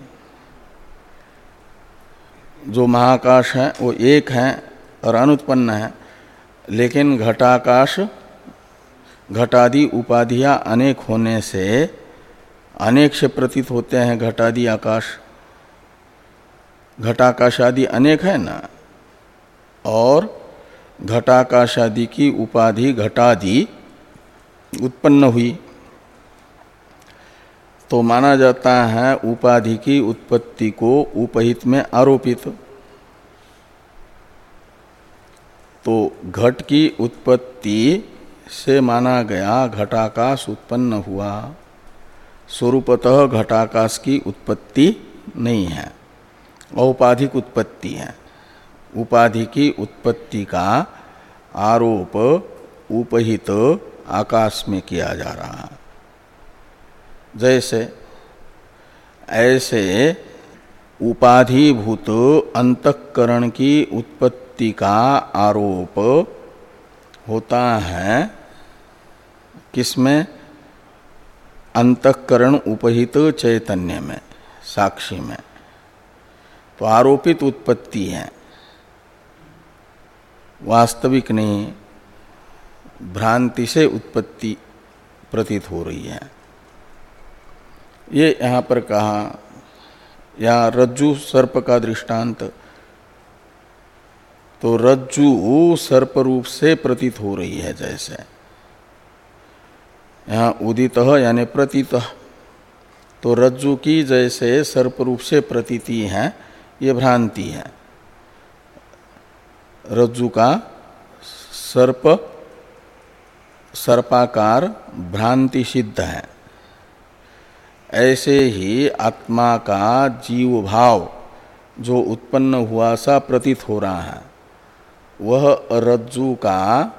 जो महाकाश है वो एक है और अनुत्पन्न है, लेकिन घटाकाश घटादि उपाधियां अनेक होने से अनेक से प्रतीत होते हैं। घटादि आकाश, घटाकाश आदि अनेक है ना, और घटाकाश आदि की उपाधि घटादि उत्पन्न हुई, तो माना जाता है उपाधि की उत्पत्ति को उपहित में आरोपित। तो घट की उत्पत्ति से माना गया घटाकाश उत्पन्न हुआ, स्वरूपतः घटाकाश की उत्पत्ति नहीं है, औपाधिक उत्पत्ति है। उपाधि की उत्पत्ति का आरोप उपहित आकाश में किया जा रहा है। जैसे ऐसे उपाधिभूत अंतःकरण की उत्पत्ति का आरोप होता है किसमें? अंतःकरण उपहित चैतन्य में, साक्षी में। तो आरोपित उत्पत्ति है, वास्तविक नहीं, भ्रांति से उत्पत्ति प्रतीत हो रही है। ये यहाँ पर कहा, या रज्जु सर्प का दृष्टांत, तो रज्जु सर्प रूप से प्रतीत हो रही है। जैसे यहाँ उदितः यानी प्रतीतः, तो रज्जु की जैसे सर्प रूप से प्रतीति है, ये भ्रांति है। रज्जु का सर्प सर्पाकार भ्रांति सिद्ध है। ऐसे ही आत्मा का जीव भाव जो उत्पन्न हुआ सा प्रतीत हो रहा है, वह रज्जु का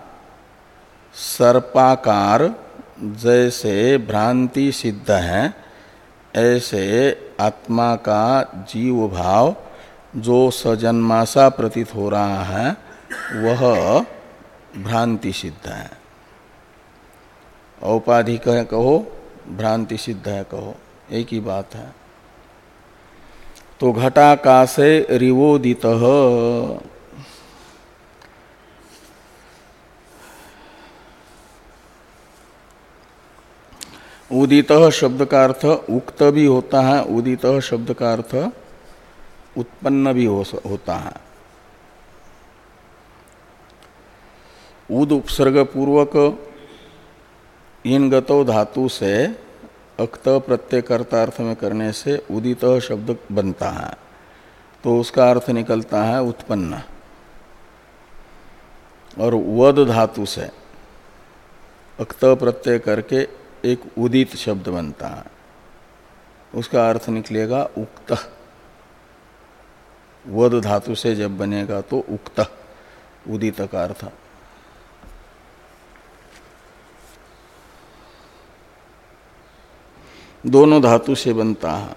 सर्पाकार जैसे भ्रांति सिद्ध है, ऐसे आत्मा का जीव भाव जो सजन्मा सा प्रतीत हो रहा है, वह भ्रांति सिद्ध है। औपाधिक है कहो, भ्रांति सिद्ध है कहो, एक ही बात है। तो घटाकाशे रिवोदितः, उदितः शब्द का अर्थ उक्त भी होता है, उदितः शब्द का अर्थ उत्पन्न भी हो, होता है। उद उपसर्ग पूर्वक इन गतो धातु से अक्त प्रत्यय कर्तार्थ में करने से उदित शब्द बनता है, तो उसका अर्थ निकलता है उत्पन्न। और वद धातु से अक्त प्रत्यय करके एक उदित शब्द बनता है, उसका अर्थ निकलेगा उक्त। वद धातु से जब बनेगा तो उक्त, उदित का अर्थ। दोनों धातु से बनता है।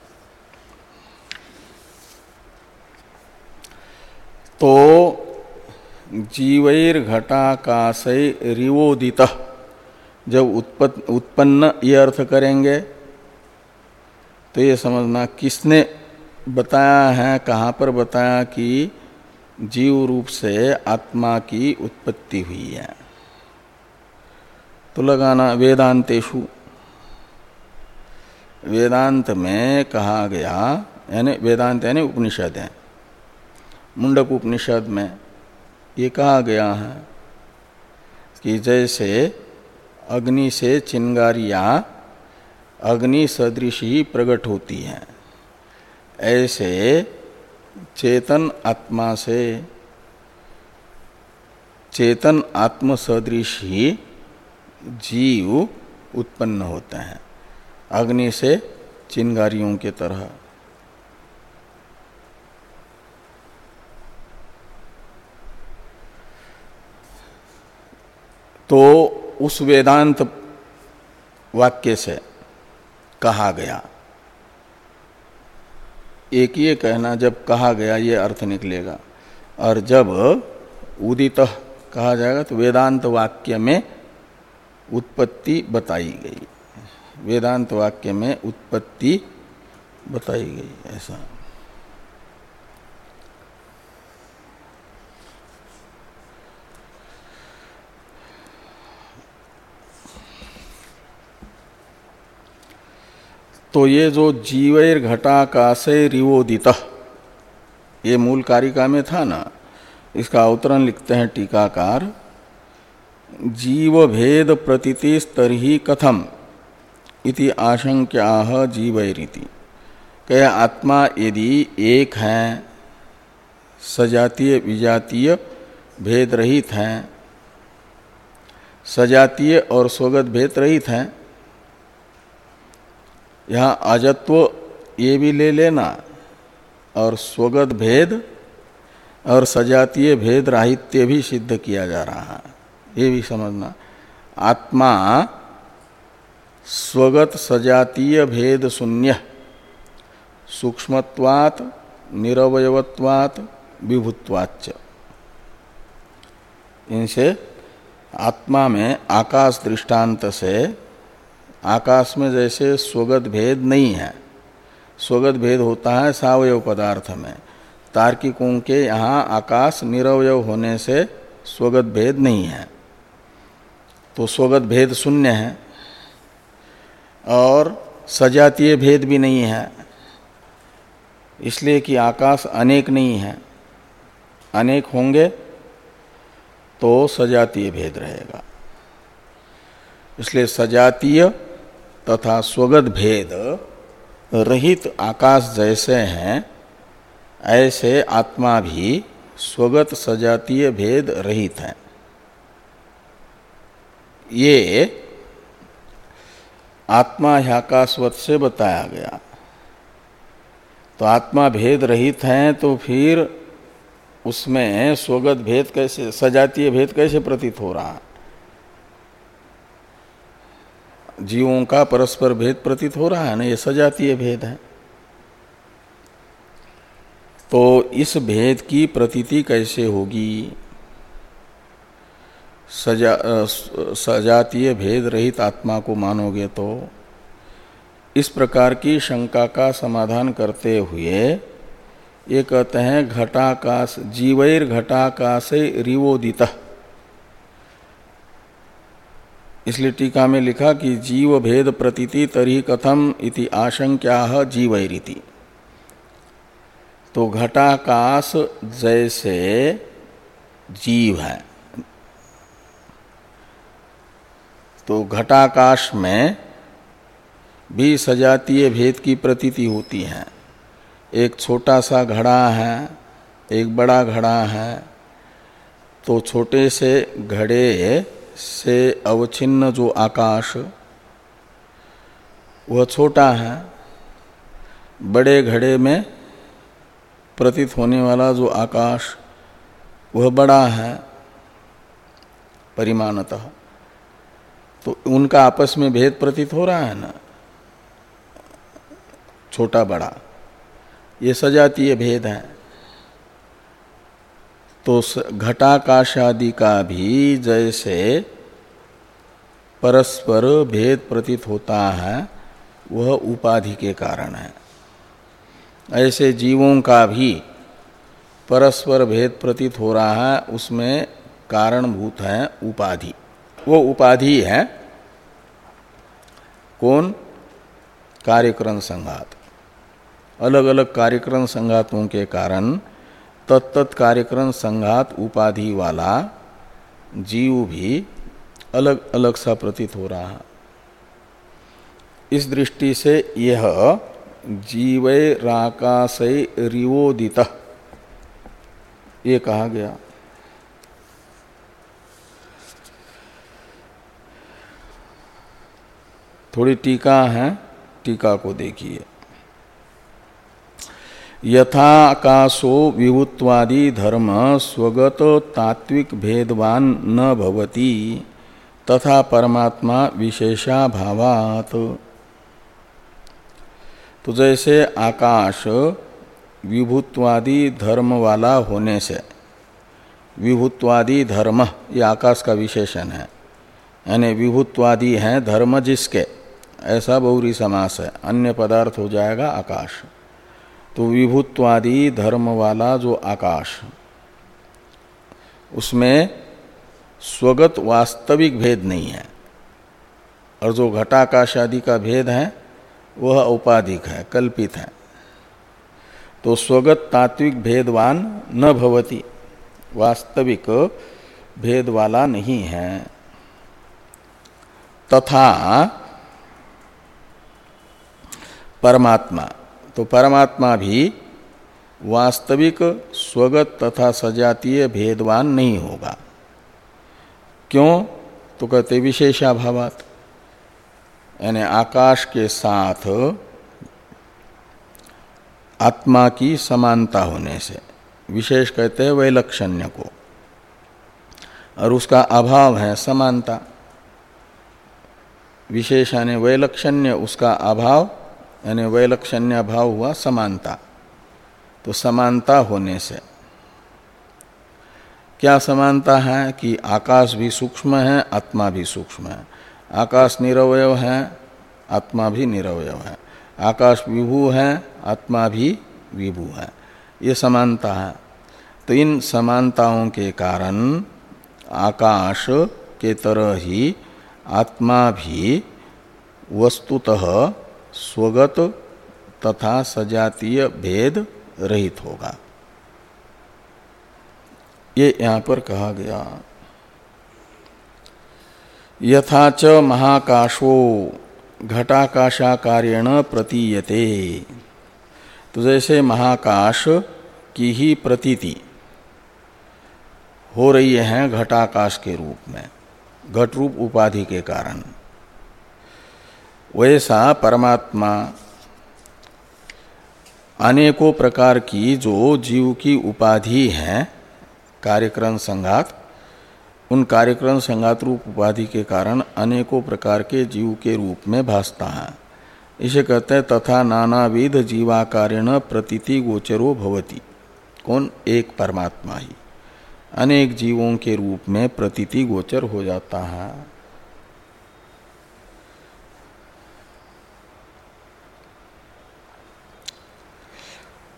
तो जीवैर घटाकाशै रिवोदित, जब उत्पन्न ये अर्थ करेंगे तो ये समझना किसने बताया है, कहाँ पर बताया कि जीव रूप से आत्मा की उत्पत्ति हुई है। तो लगाना वेदांतेषु, वेदांत में कहा गया, यानी वेदांत यानी उपनिषद है, मुंडक उपनिषद में ये कहा गया है कि जैसे अग्नि से चिंगारियाँ अग्नि सदृश ही प्रकट होती हैं, ऐसे चेतन आत्मा से चेतन आत्म सदृश ही जीव उत्पन्न होते हैं, अग्नि से चिंगारियों के तरह। तो उस वेदांत वाक्य से कहा गया, एक ये कहना जब कहा गया ये अर्थ निकलेगा, और जब उदित कहा जाएगा तो वेदांत वाक्य में उत्पत्ति बताई गई, वेदांत वाक्य में उत्पत्ति बताई गई, ऐसा। तो ये जो जीवैर घटाकाशे रिवोदितः, ये मूल कारिका में था ना, इसका अवतरण लिखते हैं टीकाकार, जीव भेद प्रतीतिस तर्हि कथम इति आशंक्याह जीवैरिति। कह आत्मा यदि एक है, सजातीय विजातीय भेद रहित हैं, सजातीय और स्वगत भेद रहित हैं, यहाँ अजत्व ये भी ले लेना और स्वगत भेद और सजातीय भेद राहित्य भी सिद्ध किया जा रहा है, ये भी समझना। आत्मा स्वगत सजातीय भेद शून्य, सूक्ष्मत्वात् निरवयवत्वात् विभुत्वाच्च। इनसे आत्मा में आकाश दृष्टांत से, आकाश में जैसे स्वगत भेद नहीं है, स्वगत भेद होता है सावयव पदार्थ में, तार्किकों के यहाँ आकाश निरवयव होने से स्वगत भेद नहीं है, तो स्वगत भेद शून्य है। और सजातीय भेद भी नहीं है, इसलिए कि आकाश अनेक नहीं है, अनेक होंगे तो सजातीय भेद रहेगा। इसलिए सजातीय तथा स्वगत भेद रहित आकाश जैसे हैं, ऐसे आत्मा भी स्वगत सजातीय भेद रहित है। ये आत्मा आकाशवत से बताया गया। तो आत्मा भेद रहित हैं, तो फिर उसमें स्वगत भेद कैसे, सजातीय भेद कैसे प्रतीत हो रहा है? जीवों का परस्पर भेद प्रतीत हो रहा है ना, ये सजातीय भेद है। तो इस भेद की प्रतीति कैसे होगी? सजा सजातीय भेद रहित आत्मा को मानोगे तो इस प्रकार की शंका का समाधान करते हुए ये कहते हैं घटाकाश जीवैर घटाकाशे रिवोदित। इसलिए टीका में लिखा कि जीव भेद प्रतीति तरी कथम इति आशंक्या जीवैरिति। तो घटाकाश जैसे जीव है, तो घटाकाश में भी सजातीय भेद की प्रतीति होती है। एक छोटा सा घड़ा है, एक बड़ा घड़ा है, तो छोटे से घड़े से अवच्छिन्न जो आकाश वह छोटा है, बड़े घड़े में प्रतीत होने वाला जो आकाश वह बड़ा है परिमाणतः। तो उनका आपस में भेद प्रतीत हो रहा है ना, छोटा बड़ा, ये सजातीय भेद है। तो घटाकाश आदि का भी जैसे परस्पर भेद प्रतीत होता है वह उपाधि के कारण है, ऐसे जीवों का भी परस्पर भेद प्रतीत हो रहा है, उसमें कारणभूत है उपाधि। वो उपाधि है कौन? कार्यकरण संघात। अलग अलग कार्यकरण संघातों के कारण तत्त कार्यकरण संघात उपाधि वाला जीव भी अलग अलग सा प्रतीत हो रहा है। इस दृष्टि से यह जीवैराकाशै रिवोदित ये कहा गया। थोड़ी टीका है, टीका को देखिए। यथा आकाशो विभुत्वादि धर्म स्वगत तात्विक भेदवान न भवति तथा परमात्मा विशेषाभावात्। तो जैसे आकाश विभुत्वादि धर्म वाला होने से, विभुत्वादि धर्म ये आकाश का विशेषण है, यानी विभुत्वादि हैं धर्म जिसके, ऐसा बहुरी समास है, अन्य पदार्थ हो जाएगा आकाश। तो विभुत्वादि धर्म वाला जो आकाश, उसमें स्वगत वास्तविक भेद नहीं है, और जो घटाकाश आदि का भेद है वह औपाधिक है, कल्पित है। तो स्वगत तात्विक भेदवान न भवति, वास्तविक भेद वाला नहीं है। तथा परमात्मा, तो परमात्मा भी वास्तविक स्वगत तथा सजातीय भेदवान नहीं होगा। क्यों? तो कहते विशेषाभावात्, यानी आकाश के साथ आत्मा की समानता होने से। विशेष कहते हैं वैलक्षण्य को, और उसका अभाव है समानता। विशेष यानी वैलक्षण्य, उसका अभाव यानी वैलक्षण्य अभाव हुआ समानता। तो समानता होने से क्या समानता है कि आकाश भी सूक्ष्म है, आत्मा भी सूक्ष्म है। आकाश निरवयव है, आत्मा भी निरवयव है। आकाश विभू है, आत्मा भी विभू है। ये समानता है। तो इन समानताओं के कारण आकाश के तरह ही आत्मा भी वस्तुतः स्वगत तथा सजातीय भेद रहित होगा। ये यहाँ पर कहा गया। यथा च महाकाशो घटाकाशाकारेण प्रतीयते। तो जैसे महाकाश की ही प्रतीति हो रही है घटाकाश के रूप में, घट रूप उपाधि के कारण, वैसा परमात्मा अनेकों प्रकार की जो जीव की उपाधि है कार्यकरण संघात, उन कार्यकरण संघात रूप उपाधि के कारण अनेकों प्रकार के जीव के रूप में भासता है। इसे कहते हैं तथा नानाविध जीवाकारेण प्रतीति गोचरो भवति। कौन? एक परमात्मा ही अनेक जीवों के रूप में प्रतीति गोचर हो जाता है।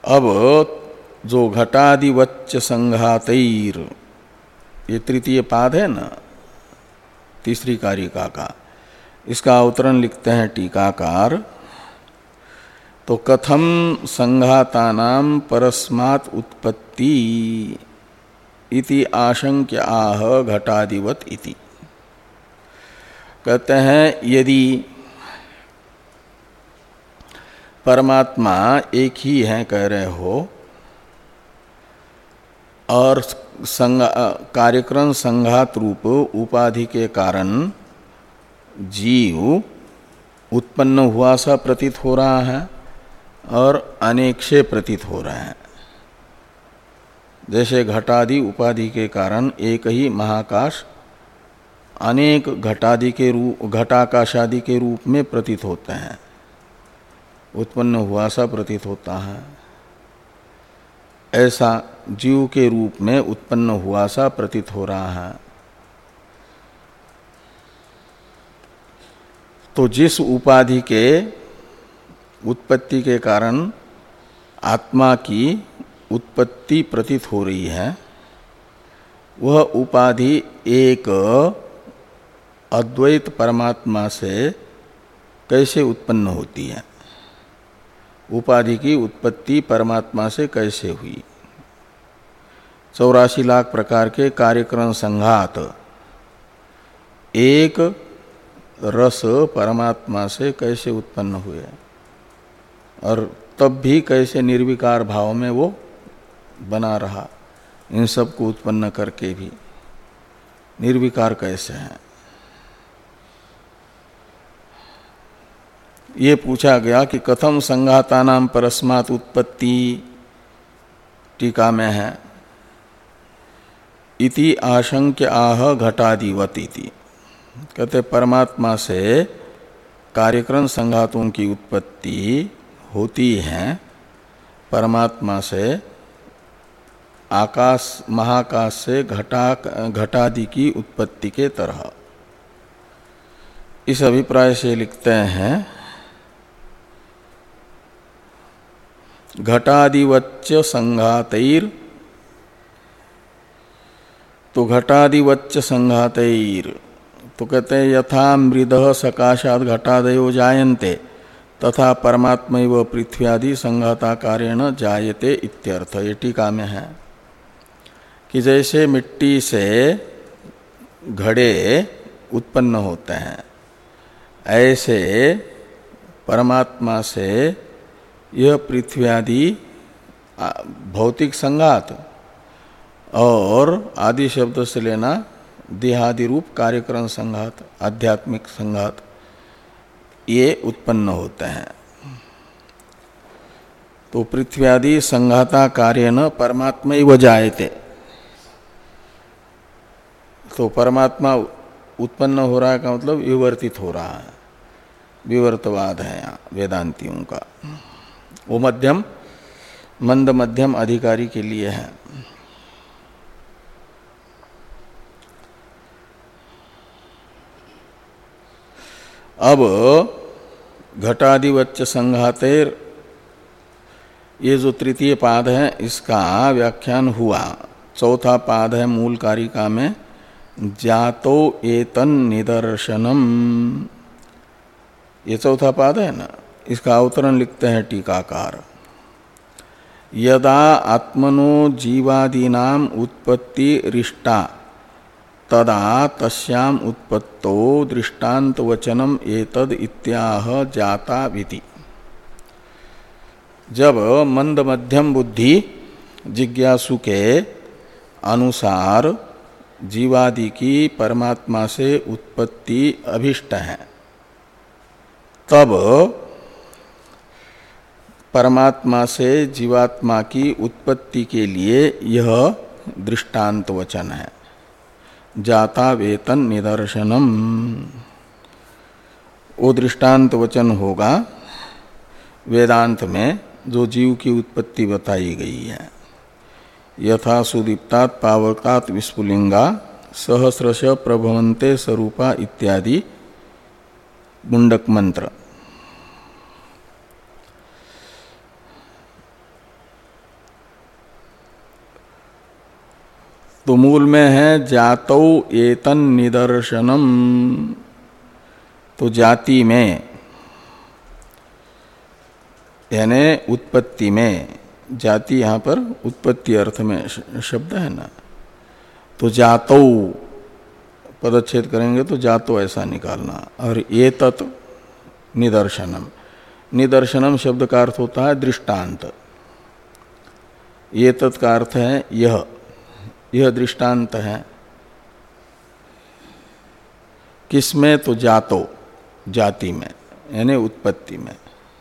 अब जो घटादिवच्च संघातैर, ये तृतीय पाद है ना तीसरी कारिका का, इसका अवतरण लिखते हैं टीकाकार। तो कथम संघातानां परस्मात् उत्पत्ति इति आशंक्य आह घटादिवत इति। कहते हैं यदि परमात्मा एक ही है कह रहे हो और संग, कार्यक्रम संघात रूप उपाधि के कारण जीव उत्पन्न हुआ सा प्रतीत हो रहा है और अनेक से प्रतीत हो रहे हैं। जैसे घटादि उपाधि के कारण एक ही महाकाश अनेक घटादि के रूप घटाकाशादि के रूप में प्रतीत होते हैं, उत्पन्न हुआ सा प्रतीत होता है। ऐसा जीव के रूप में उत्पन्न हुआ सा प्रतीत हो रहा है। तो जिस उपाधि के उत्पत्ति के कारण आत्मा की उत्पत्ति प्रतीत हो रही है, वह उपाधि एक अद्वैत परमात्मा से कैसे उत्पन्न होती है, उपाधि की उत्पत्ति परमात्मा से कैसे हुई। चौरासी लाख प्रकार के कार्यक्रम संघात एक रस परमात्मा से कैसे उत्पन्न हुए और तब भी कैसे निर्विकार भाव में वो बना रहा, इन सब को उत्पन्न करके भी निर्विकार कैसे है, ये पूछा गया कि कथम संघातानां परस्मात् उत्पत्ति, टीका में है इति आशंक्य आह घटादिवत इति। कहते परमात्मा से कार्यक्रम संघातों की उत्पत्ति होती है, परमात्मा से आकाश महाकाश से घटा घटादि की उत्पत्ति के तरह। इस अभिप्राय से लिखते हैं घटादिवच्च संघातैर, तो घटादिवच्च संघातैर तो कहते हैं यथा मृदः सकाशात् घटादयो जायन्ते तथा परमात्मैव पृथ्व्यादि संघाताकारेण जायते इत्यर्थ। ये टीका में है कि जैसे मिट्टी से घड़े उत्पन्न होते हैं, ऐसे परमात्मा से यह पृथ्व्यादि भौतिक संघात और आदि शब्द से लेना देहादि रूप कार्यक्रम संघात, आध्यात्मिक संघात, ये उत्पन्न होते हैं। तो पृथ्व्यादि संघाता कार्येण परमात्मैव जायते, तो परमात्मा उत्पन्न हो रहा है का मतलब विवर्तित हो रहा है, विवर्तवाद है यहाँ वेदांतियों का। वो मध्यम मंद मध्यम अधिकारी के लिए है। अब घटादिवच्च संघातेर, ये जो तृतीय पाद है इसका व्याख्यान हुआ। चौथा पाद है मूल कारिका में जातो एतन निदर्शनम, ये चौथा पाद है ना, इसका अवतरण लिखते हैं टीकाकार। यदा आत्मनो जीवादीनाम उत्पत्ति रिष्टा तदा तस्याम उत्पत्तो दृष्टांत वचनम एतद इत्याह जाता विधि। जब मंद मध्यम बुद्धि जिज्ञासु के अनुसार जीवादि की परमात्मा से उत्पत्ति अभिष्ट है, तब परमात्मा से जीवात्मा की उत्पत्ति के लिए यह दृष्टांत वचन है, जाता वेतन निदर्शनम। वो दृष्टांत वचन होगा वेदांत में जो जीव की उत्पत्ति बताई गई है। यथा सुदीप्तात् पावकात् विस्फुलिंगा सहस्रश प्रभवन्ते स्वरूपा इत्यादि मुंडक मंत्र। तो मूल में है जातौ एतन निदर्शनम, तो जाति में यानी उत्पत्ति में, जाति यहाँ पर उत्पत्ति अर्थ में शब्द है ना, तो जातौ पदच्छेद करेंगे तो जातो ऐसा निकालना। और एतत् निदर्शनम, निदर्शनम शब्द का अर्थ होता है दृष्टांत, एतत् का अर्थ है यह, यह दृष्टांत है। किसमें? तो जातो, जाति में यानी उत्पत्ति में,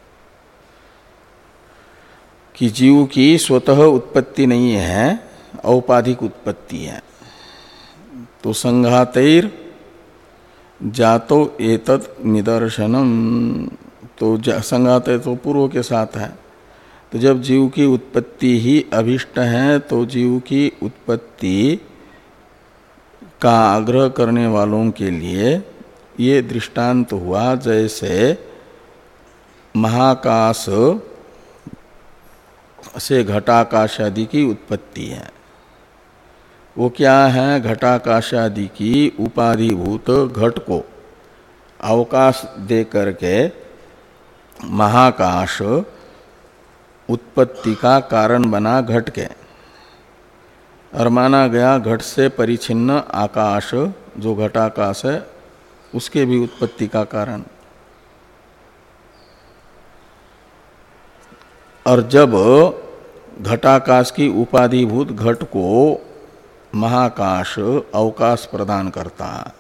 कि जीव की स्वतः उत्पत्ति नहीं है, औपाधिक उत्पत्ति है। तो संघातैर जातो एतत् निदर्शनम, तो संघात तो पूर्व के साथ है। तो जब जीव की उत्पत्ति ही अभिष्ट है तो जीव की उत्पत्ति का आग्रह करने वालों के लिए ये दृष्टांत हुआ, जैसे महाकाश से घटाकाश आदि की उत्पत्ति है। वो क्या है? घटाकाश आदि की उपाधिभूत घट को अवकाश दे करके महाकाश उत्पत्ति का कारण बना घट के, और माना गया घट से परिच्छिन्न आकाश जो घटाकाश है उसके भी उत्पत्ति का कारण। और जब घटाकाश की उपाधिभूत घट को महाकाश अवकाश प्रदान करता है,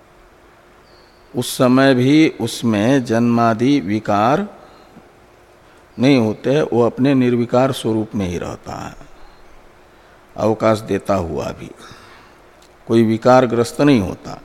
उस समय भी उसमें जन्मादि विकार नहीं होते, वो अपने निर्विकार स्वरूप में ही रहता है। अवकाश देता हुआ भी कोई विकार ग्रस्त नहीं होता।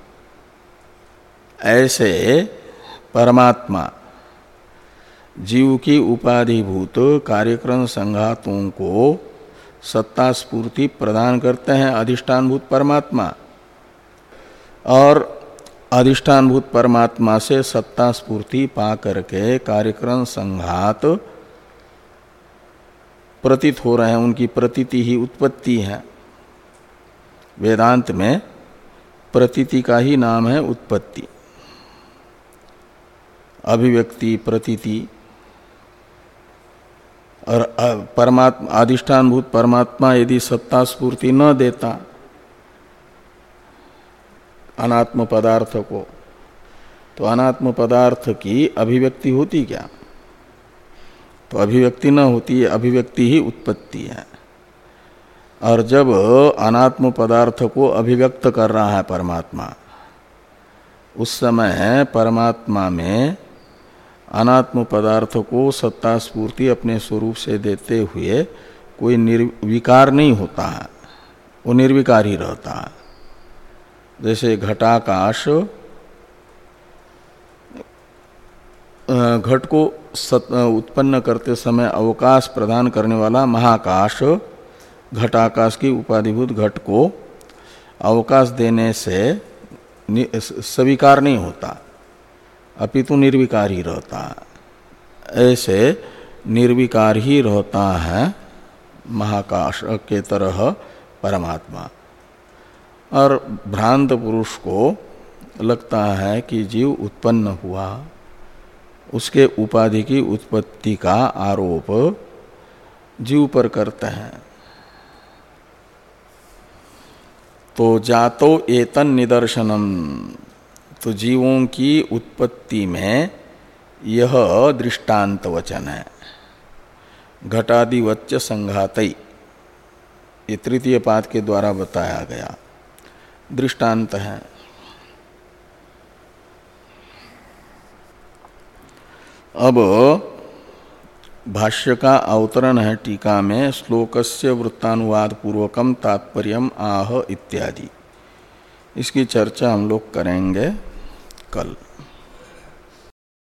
ऐसे परमात्मा जीव की उपाधिभूत कार्यक्रम संघातों को सत्ता स्फूर्ति प्रदान करते हैं अधिष्ठानभूत परमात्मा, और अधिष्ठानभूत परमात्मा से सत्ता स्फूर्ति पा करके कार्यक्रम संघात प्रतीत हो रहे हैं, उनकी प्रतीति ही उत्पत्ति है। वेदांत में प्रतीति का ही नाम है उत्पत्ति। अभिव्यक्ति, प्रतीति, और परमात्मा अधिष्ठानभूत परमात्मा यदि सत्ता स्फूर्ति न देता अनात्म पदार्थ को, तो अनात्म पदार्थ की अभिव्यक्ति होती क्या? तो अभिव्यक्ति न होती, अभिव्यक्ति ही उत्पत्ति है। और जब अनात्म पदार्थ को अभिव्यक्त कर रहा है परमात्मा, उस समय परमात्मा में अनात्म पदार्थ को सत्ता स्फूर्ति अपने स्वरूप से देते हुए कोई निर्विकार नहीं होता है, वो निर्विकार ही रहता है। जैसे घटाकाश घट को उत्पन्न करते समय अवकाश प्रदान करने वाला महाकाश घटाकाश की उपाधिभूत घट को अवकाश देने से स्वीकार नहीं होता, अपितु निर्विकार ही रहता है। ऐसे निर्विकार ही रहता है महाकाश के तरह परमात्मा। और भ्रांत पुरुष को लगता है कि जीव उत्पन्न हुआ, उसके उपाधि की उत्पत्ति का आरोप जीव पर करते हैं। तो जातो एतन निदर्शनम, तो जीवों की उत्पत्ति में यह दृष्टांत वचन है। घटादिवच्च संघातई, ये तृतीय पाद के द्वारा बताया गया दृष्टांत है। अब भाष्य का अवतरण है टीका में, श्लोकस्य वृत्तानुवाद पूर्वकम तात्पर्यम आह इत्यादि। इसकी चर्चा हम लोग करेंगे कल।